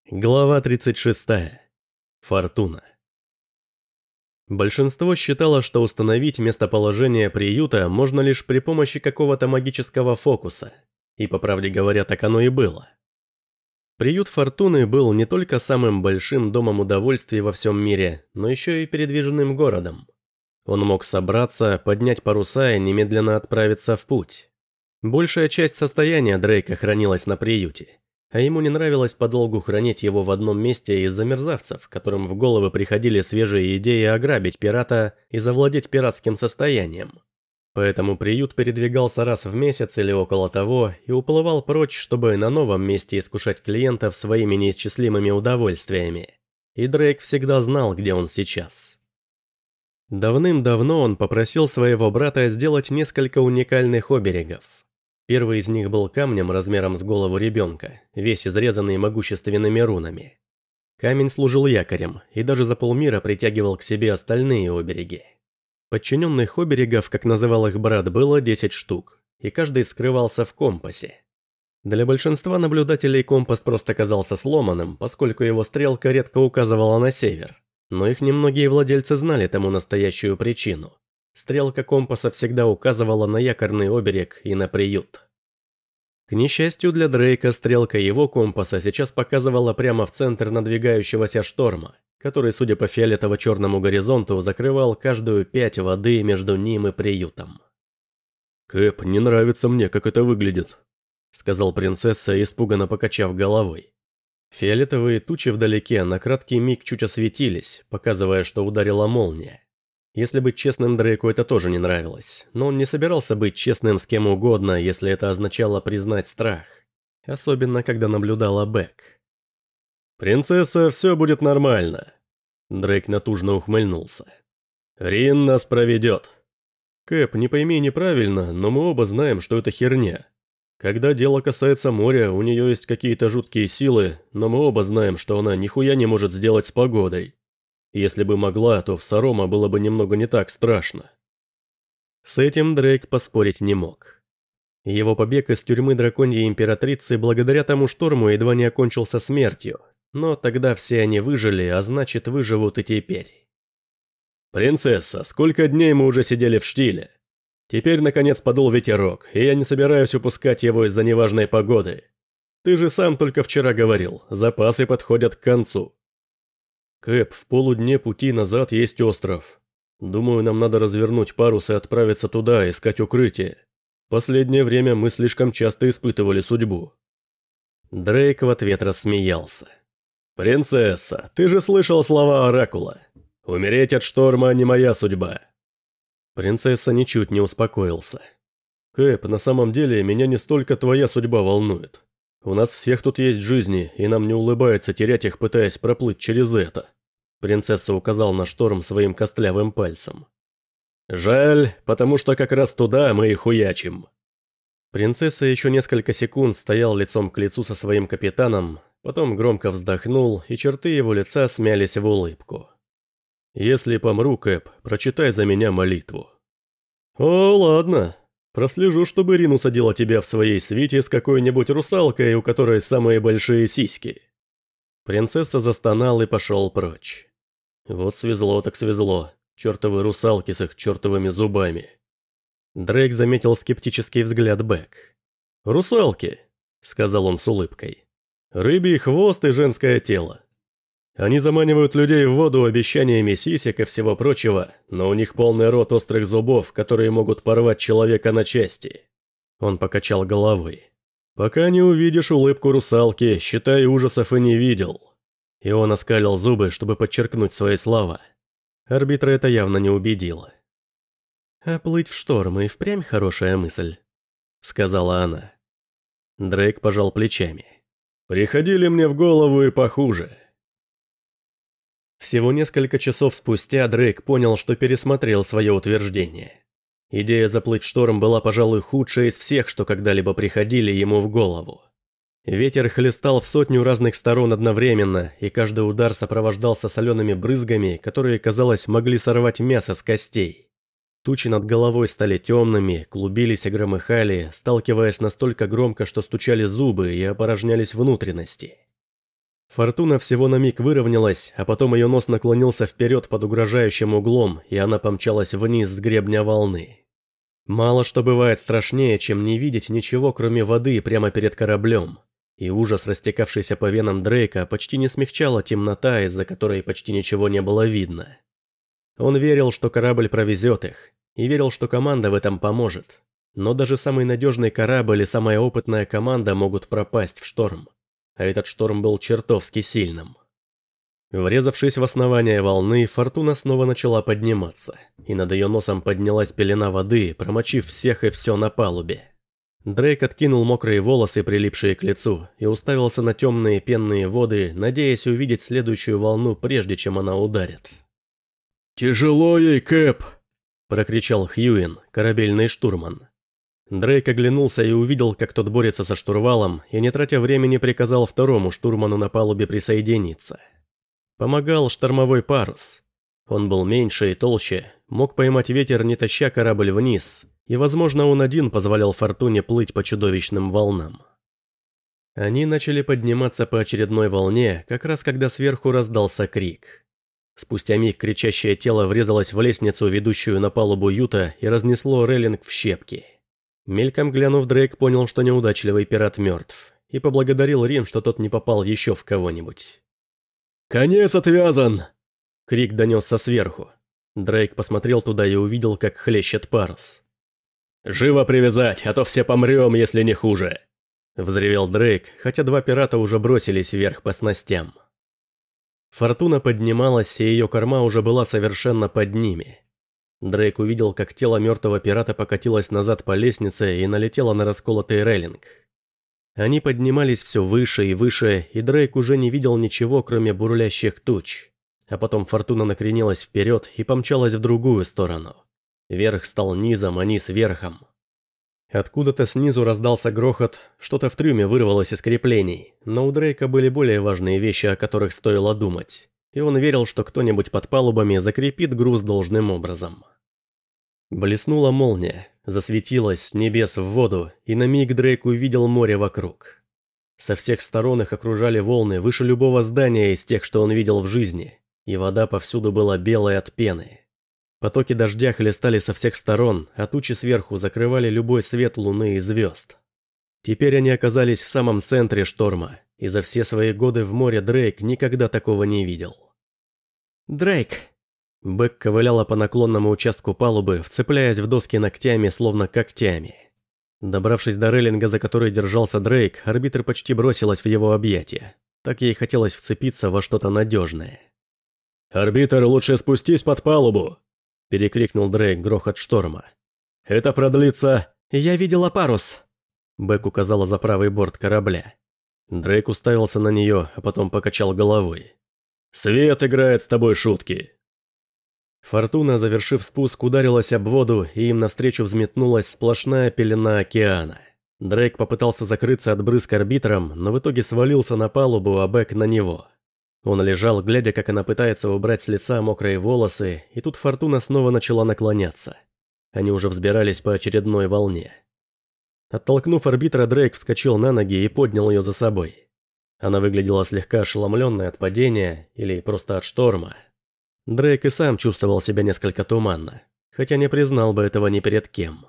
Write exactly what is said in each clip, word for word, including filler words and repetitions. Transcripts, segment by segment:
Глава тридцать шесть. Фортуна. Большинство считало, что установить местоположение приюта можно лишь при помощи какого-то магического фокуса. И, по правде говоря, так оно и было. Приют Фортуны был не только самым большим домом удовольствий во всем мире, но еще и передвижным городом. Он мог собраться, поднять паруса и немедленно отправиться в путь. Большая часть состояния Дрейка хранилась на приюте. А ему не нравилось подолгу хранить его в одном месте из-за мерзавцев, которым в головы приходили свежие идеи ограбить пирата и завладеть пиратским состоянием. Поэтому приют передвигался раз в месяц или около того и уплывал прочь, чтобы на новом месте искушать клиентов своими неисчислимыми удовольствиями. И Дрейк всегда знал, где он сейчас. Давным-давно он попросил своего брата сделать несколько уникальных оберегов. Первый из них был камнем размером с голову ребенка, весь изрезанный могущественными рунами. Камень служил якорем и даже за полмира притягивал к себе остальные обереги. Подчиненных оберегов, как называл их брат, было десять штук, и каждый скрывался в компасе. Для большинства наблюдателей компас просто казался сломанным, поскольку его стрелка редко указывала на север. Но их немногие владельцы знали тому настоящую причину. Стрелка компаса всегда указывала на якорный оберег и на приют. К несчастью для Дрейка, стрелка его компаса сейчас показывала прямо в центр надвигающегося шторма, который, судя по фиолетово-черному горизонту, закрывал каждую пять воды между ним и приютом. «Кэп, не нравится мне, как это выглядит», — сказал принцесса, испуганно покачав головой. Фиолетовые тучи вдалеке на краткий миг чуть осветились, показывая, что ударила молния. Если быть честным, Дрейку это тоже не нравилось, но он не собирался быть честным с кем угодно, если это означало признать страх. Особенно, когда наблюдала Бек. «Принцесса, все будет нормально», — Дрейк натужно ухмыльнулся. «Рин нас проведет». «Кэп, не пойми неправильно, но мы оба знаем, что это херня. Когда дело касается моря, у нее есть какие-то жуткие силы, но мы оба знаем, что она нихуя не может сделать с погодой. Если бы могла, то в Сарома было бы немного не так страшно». С этим Дрейк поспорить не мог. Его побег из тюрьмы Драконьей Императрицы благодаря тому шторму едва не окончился смертью, но тогда все они выжили, а значит выживут и теперь. «Принцесса, сколько дней мы уже сидели в штиле? Теперь наконец подул ветерок, и я не собираюсь упускать его из-за неважной погоды. Ты же сам только вчера говорил, запасы подходят к концу». «Кэп, в полудне пути назад есть остров. Думаю, нам надо развернуть парус и отправиться туда, искать укрытие. Последнее время мы слишком часто испытывали судьбу». Дрейк в ответ рассмеялся. «Принцесса, ты же слышал слова Оракула. Умереть от шторма не моя судьба». Принцесса ничуть не успокоился. «Кэп, на самом деле меня не столько твоя судьба волнует. У нас всех тут есть жизни, и нам не улыбается терять их, пытаясь проплыть через это». Принцесса указал на шторм своим костлявым пальцем. «Жаль, потому что как раз туда мы и хуячим». Принцесса еще несколько секунд стоял лицом к лицу со своим капитаном, потом громко вздохнул, и черты его лица смялись в улыбку. «Если помру, Кэп, прочитай за меня молитву». «О, ладно. Прослежу, чтобы Рин усадила тебя в своей свите с какой-нибудь русалкой, у которой самые большие сиськи». Принцесса застонал и пошел прочь. Вот свезло так свезло, чертовы русалки с их чертовыми зубами. Дрейк заметил скептический взгляд Бек. «Русалки», — сказал он с улыбкой. «Рыбий хвост и женское тело. Они заманивают людей в воду обещаниями сисек и всего прочего, но у них полный рот острых зубов, которые могут порвать человека на части». Он покачал головой. «Пока не увидишь улыбку русалки, считай, ужасов и не видел». И он оскалил зубы, чтобы подчеркнуть свои слова. Арбитра это явно не убедило. «А плыть в шторм и впрямь хорошая мысль», — сказала она. Дрейк пожал плечами. «Приходили мне в голову и похуже». Всего несколько часов спустя Дрейк понял, что пересмотрел свое утверждение. Идея заплыть в шторм была, пожалуй, худшей из всех, что когда-либо приходили ему в голову. Ветер хлестал в сотню разных сторон одновременно, и каждый удар сопровождался солеными брызгами, которые, казалось, могли сорвать мясо с костей. Тучи над головой стали темными, клубились и громыхали, сталкиваясь настолько громко, что стучали зубы и опорожнялись внутренности. Фортуна всего на миг выровнялась, а потом ее нос наклонился вперед под угрожающим углом, и она помчалась вниз с гребня волны. Мало что бывает страшнее, чем не видеть ничего, кроме воды прямо перед кораблем. И ужас, растекавшийся по венам Дрейка, почти не смягчала темнота, из-за которой почти ничего не было видно. Он верил, что корабль провезет их, и верил, что команда в этом поможет. Но даже самый надежный корабль и самая опытная команда могут пропасть в шторм. А этот шторм был чертовски сильным. Врезавшись в основание волны, Фортуна снова начала подниматься, и над ее носом поднялась пелена воды, промочив всех и все на палубе. Дрейк откинул мокрые волосы, прилипшие к лицу, и уставился на темные пенные воды, надеясь увидеть следующую волну, прежде чем она ударит. «Тяжело ей, Кэп!» – прокричал Хьюин, корабельный штурман. Дрейк оглянулся и увидел, как тот борется со штурвалом, и не тратя времени приказал второму штурману на палубе присоединиться. Помогал штормовой парус. Он был меньше и толще, мог поймать ветер, не таща корабль вниз, и, возможно, он один позволял Фортуне плыть по чудовищным волнам. Они начали подниматься по очередной волне, как раз когда сверху раздался крик. Спустя миг кричащее тело врезалось в лестницу, ведущую на палубу юта, и разнесло рейлинг в щепки. Мельком глянув, Дрейк понял, что неудачливый пират мертв, и поблагодарил Рин, что тот не попал еще в кого-нибудь. «Конец отвязан!» Крик донесся сверху. Дрейк посмотрел туда и увидел, как хлещет парус. «Живо привязать, а то все помрем, если не хуже!» Взревел Дрейк, хотя два пирата уже бросились вверх по снастям. Фортуна поднималась, и ее корма уже была совершенно под ними. Дрейк увидел, как тело мертвого пирата покатилось назад по лестнице и налетело на расколотый рейлинг. Они поднимались все выше и выше, и Дрейк уже не видел ничего, кроме бурлящих туч. А потом Фортуна накренилась вперед и помчалась в другую сторону. Верх стал низом, а низ верхом. Откуда-то снизу раздался грохот, что-то в трюме вырвалось из креплений, но у Дрейка были более важные вещи, о которых стоило думать, и он верил, что кто-нибудь под палубами закрепит груз должным образом. Блеснула молния, засветилась с небес в воду, и на миг Дрейк увидел море вокруг. Со всех сторон их окружали волны выше любого здания из тех, что он видел в жизни, и вода повсюду была белой от пены. Потоки дождя хлестали со всех сторон, а тучи сверху закрывали любой свет луны и звезд. Теперь они оказались в самом центре шторма, и за все свои годы в море Дрейк никогда такого не видел. «Дрейк!» Бэк ковыляла по наклонному участку палубы, вцепляясь в доски ногтями, словно когтями. Добравшись до рейлинга, за который держался Дрейк, арбитр почти бросилась в его объятия. Так ей хотелось вцепиться во что-то надежное. «Арбитр, лучше спустись под палубу!» – перекрикнул Дрейк грохот шторма. «Это продлится...» «Я видела парус!» Бэк указала за правый борт корабля. Дрейк уставился на нее, а потом покачал головой. «Свет играет с тобой шутки!» Фортуна, завершив спуск, ударилась об воду, и им навстречу взметнулась сплошная пелена океана. Дрейк попытался закрыться от брызг арбитром, но в итоге свалился на палубу, а Бэк на него. Он лежал, глядя, как она пытается убрать с лица мокрые волосы, и тут Фортуна снова начала наклоняться. Они уже взбирались по очередной волне. Оттолкнув арбитра, Дрейк вскочил на ноги и поднял ее за собой. Она выглядела слегка ошеломленной от падения или просто от шторма. Дрейк и сам чувствовал себя несколько туманно, хотя не признал бы этого ни перед кем.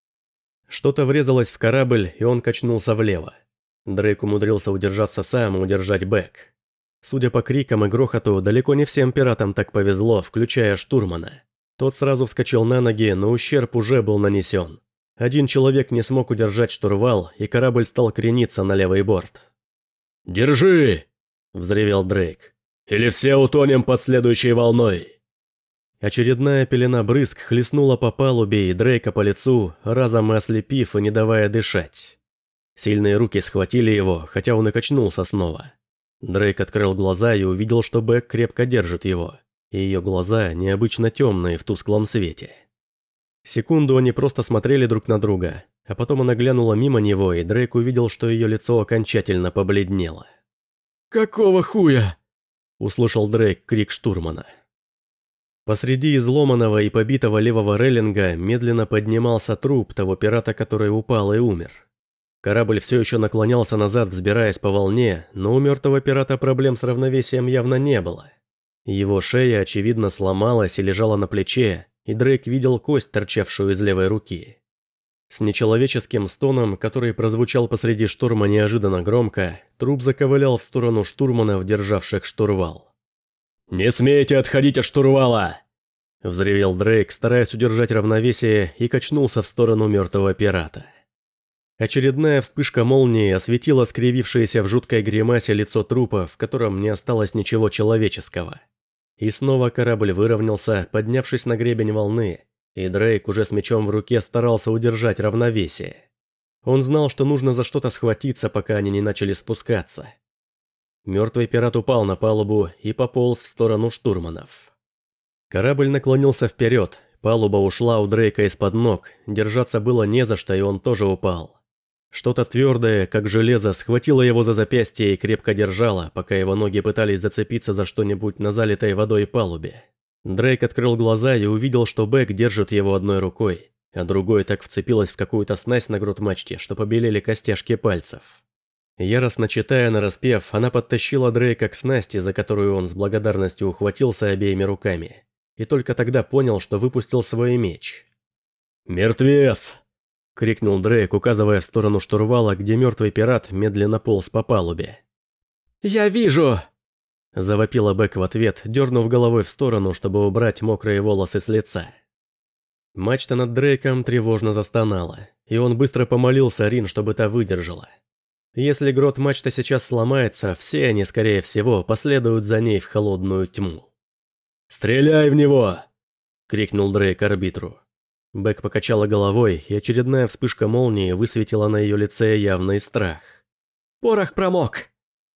Что-то врезалось в корабль, и он качнулся влево. Дрейк умудрился удержаться сам и удержать Бэк. Судя по крикам и грохоту, далеко не всем пиратам так повезло, включая штурмана. Тот сразу вскочил на ноги, но ущерб уже был нанесен. Один человек не смог удержать штурвал, и корабль стал крениться на левый борт. «Держи!» – взревел Дрейк. «Или все утонем под следующей волной!» Очередная пелена брызг хлестнула по палубе и Дрейка по лицу, разом ослепив и не давая дышать. Сильные руки схватили его, хотя он и качнулся снова. Дрейк открыл глаза и увидел, что Бэк крепко держит его, и ее глаза необычно темные в тусклом свете. Секунду они просто смотрели друг на друга, а потом она глянула мимо него, и Дрейк увидел, что ее лицо окончательно побледнело. «Какого хуя?» – услышал Дрейк крик штурмана. Посреди изломанного и побитого левого рейлинга медленно поднимался труп того пирата, который упал и умер. Корабль все еще наклонялся назад, взбираясь по волне, но у мертвого пирата проблем с равновесием явно не было. Его шея, очевидно, сломалась и лежала на плече, и Дрейк видел кость, торчавшую из левой руки. С нечеловеческим стоном, который прозвучал посреди шторма неожиданно громко, труп заковылял в сторону штурманов, державших штурвал. «Не смейте отходить от штурвала!» — взревел Дрейк, стараясь удержать равновесие, и качнулся в сторону мертвого пирата. Очередная вспышка молнии осветила скривившееся в жуткой гримасе лицо трупа, в котором не осталось ничего человеческого. И снова корабль выровнялся, поднявшись на гребень волны, и Дрейк уже с мечом в руке старался удержать равновесие. Он знал, что нужно за что-то схватиться, пока они не начали спускаться. Мертвый пират упал на палубу и пополз в сторону штурманов. Корабль наклонился вперед, палуба ушла у Дрейка из-под ног, держаться было не за что, и он тоже упал. Что-то твердое, как железо, схватило его за запястье и крепко держало, пока его ноги пытались зацепиться за что-нибудь на залитой водой палубе. Дрейк открыл глаза и увидел, что Бэк держит его одной рукой, а другой так вцепилась в какую-то снасть на грот-мачте, что побелели костяшки пальцев. Яростно читая нараспев, она подтащила Дрейка к снасти, за которую он с благодарностью ухватился обеими руками, и только тогда понял, что выпустил свой меч. «Мертвец!» — крикнул Дрейк, указывая в сторону штурвала, где мертвый пират медленно полз по палубе. «Я вижу!» — завопила Бэк в ответ, дернув головой в сторону, чтобы убрать мокрые волосы с лица. Мачта над Дрейком тревожно застонала, и он быстро помолился Рин, чтобы та выдержала. Если грот-мачта сейчас сломается, все они, скорее всего, последуют за ней в холодную тьму. «Стреляй в него!» — крикнул Дрейк арбитру. Бэк покачала головой, и очередная вспышка молнии высветила на ее лице явный страх. «Порох промок!»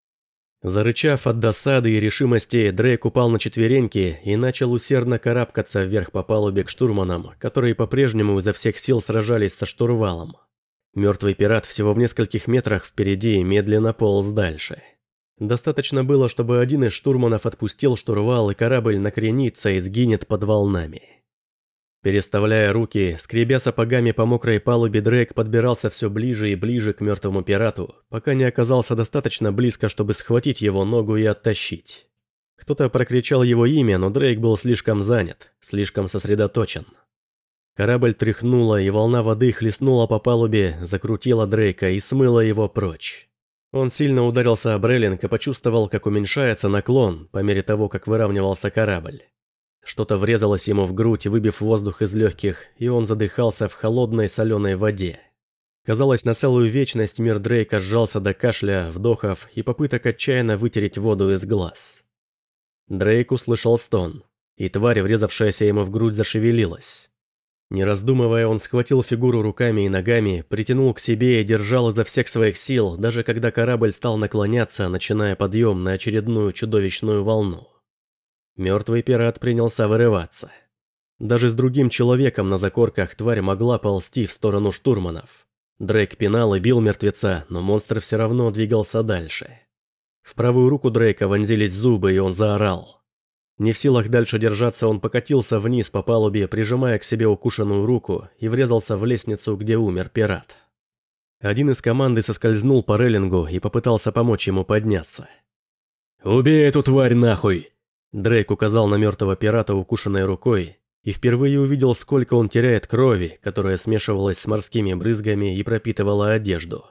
Зарычав от досады и решимости, Дрейк упал на четвереньки и начал усердно карабкаться вверх по палубе к штурманам, которые по-прежнему изо всех сил сражались со штурвалом. Мертвый пират всего в нескольких метрах впереди медленно полз дальше. Достаточно было, чтобы один из штурманов отпустил штурвал, и корабль накренится и сгинет под волнами. Переставляя руки, скребя сапогами по мокрой палубе, Дрейк подбирался все ближе и ближе к мертвому пирату, пока не оказался достаточно близко, чтобы схватить его ногу и оттащить. Кто-то прокричал его имя, но Дрейк был слишком занят, слишком сосредоточен. Корабль тряхнула, и волна воды хлестнула по палубе, закрутила Дрейка и смыла его прочь. Он сильно ударился об рейлинг и почувствовал, как уменьшается наклон по мере того, как выравнивался корабль. Что-то врезалось ему в грудь, выбив воздух из легких, и он задыхался в холодной соленой воде. Казалось, на целую вечность мир Дрейка сжался до кашля, вдохов и попыток отчаянно вытереть воду из глаз. Дрейк услышал стон, и тварь, врезавшаяся ему в грудь, зашевелилась. Не раздумывая, он схватил фигуру руками и ногами, притянул к себе и держал изо всех своих сил, даже когда корабль стал наклоняться, начиная подъем на очередную чудовищную волну. Мертвый пират принялся вырываться. Даже с другим человеком на закорках тварь могла ползти в сторону штурманов. Дрейк пинал и бил мертвеца, но монстр все равно двигался дальше. В правую руку Дрейка вонзились зубы, и он заорал. Не в силах дальше держаться, он покатился вниз по палубе, прижимая к себе укушенную руку, и врезался в лестницу, где умер пират. Один из команды соскользнул по рейлингу и попытался помочь ему подняться. «Убей эту тварь нахуй!» Дрейк указал на мертвого пирата укушенной рукой и впервые увидел, сколько он теряет крови, которая смешивалась с морскими брызгами и пропитывала одежду.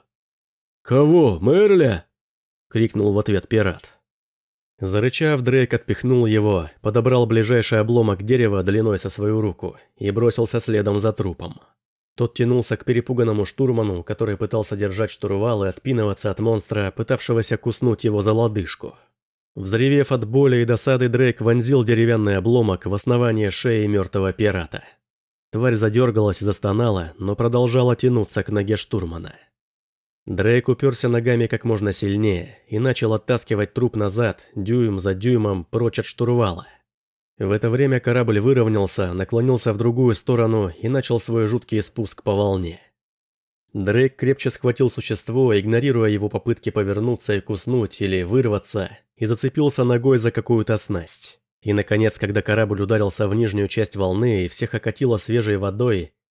«Кого, Мерля?» — крикнул в ответ пират. Зарычав, Дрейк отпихнул его, подобрал ближайший обломок дерева длиной со свою руку и бросился следом за трупом. Тот тянулся к перепуганному штурману, который пытался держать штурвал и отпинываться от монстра, пытавшегося куснуть его за лодыжку. Взревев от боли и досады, Дрейк вонзил деревянный обломок в основание шеи мертвого пирата. Тварь задергалась и застонала, но продолжала тянуться к ноге штурмана. Дрейк уперся ногами как можно сильнее и начал оттаскивать труп назад, дюйм за дюймом, прочь от штурвала. В это время корабль выровнялся, наклонился в другую сторону и начал свой жуткий спуск по волне. Дрейк крепче схватил существо, игнорируя его попытки повернуться и куснуть или вырваться, и зацепился ногой за какую-то снасть. И, наконец, когда корабль ударился в нижнюю часть волны и всех окатило свежей водой,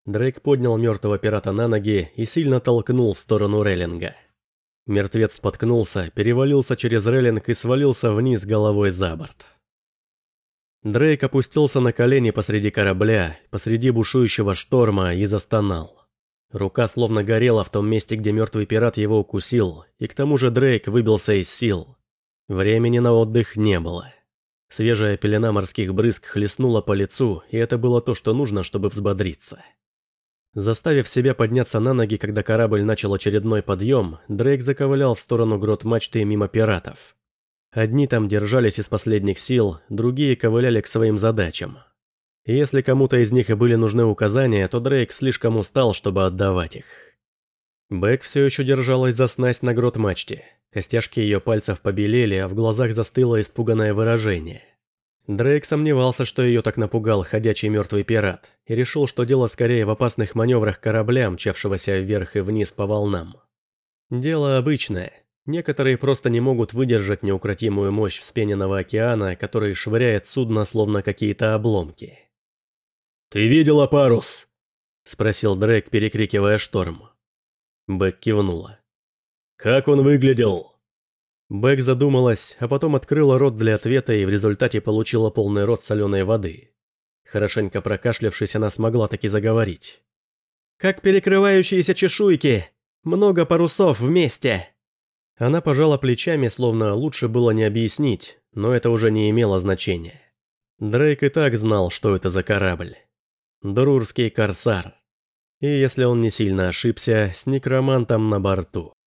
Дрейк поднял мертвого пирата на ноги и сильно толкнул в сторону рейлинга. Мертвец споткнулся, перевалился через рейлинг и свалился вниз головой за борт. Дрейк опустился на колени посреди корабля, посреди бушующего шторма и застонал. Рука словно горела в том месте, где мертвый пират его укусил, и к тому же Дрейк выбился из сил. Времени на отдых не было. Свежая пелена морских брызг хлестнула по лицу, и это было то, что нужно, чтобы взбодриться. Заставив себя подняться на ноги, когда корабль начал очередной подъем, Дрейк заковылял в сторону грот мачты мимо пиратов. Одни там держались из последних сил, другие ковыляли к своим задачам. И если кому-то из них и были нужны указания, то Дрейк слишком устал, чтобы отдавать их. Бэк все еще держалась за снасть на грот мачте. Костяшки ее пальцев побелели, а в глазах застыло испуганное выражение. Дрейк сомневался, что ее так напугал ходячий мертвый пират, и решил, что дело скорее в опасных маневрах корабля, мчавшегося вверх и вниз по волнам. Дело обычное. Некоторые просто не могут выдержать неукротимую мощь вспененного океана, который швыряет судно словно какие-то обломки. «Ты видела парус?» — спросил Дрейк, перекрикивая шторм. Бэк кивнула. «Как он выглядел?» Бэк задумалась, а потом открыла рот для ответа и в результате получила полный рот соленой воды. Хорошенько прокашлявшись, она смогла таки заговорить. «Как перекрывающиеся чешуйки! Много парусов вместе!» Она пожала плечами, словно лучше было не объяснить, но это уже не имело значения. Дрейк и так знал, что это за корабль. Друрский корсар. И если он не сильно ошибся, с некромантом на борту.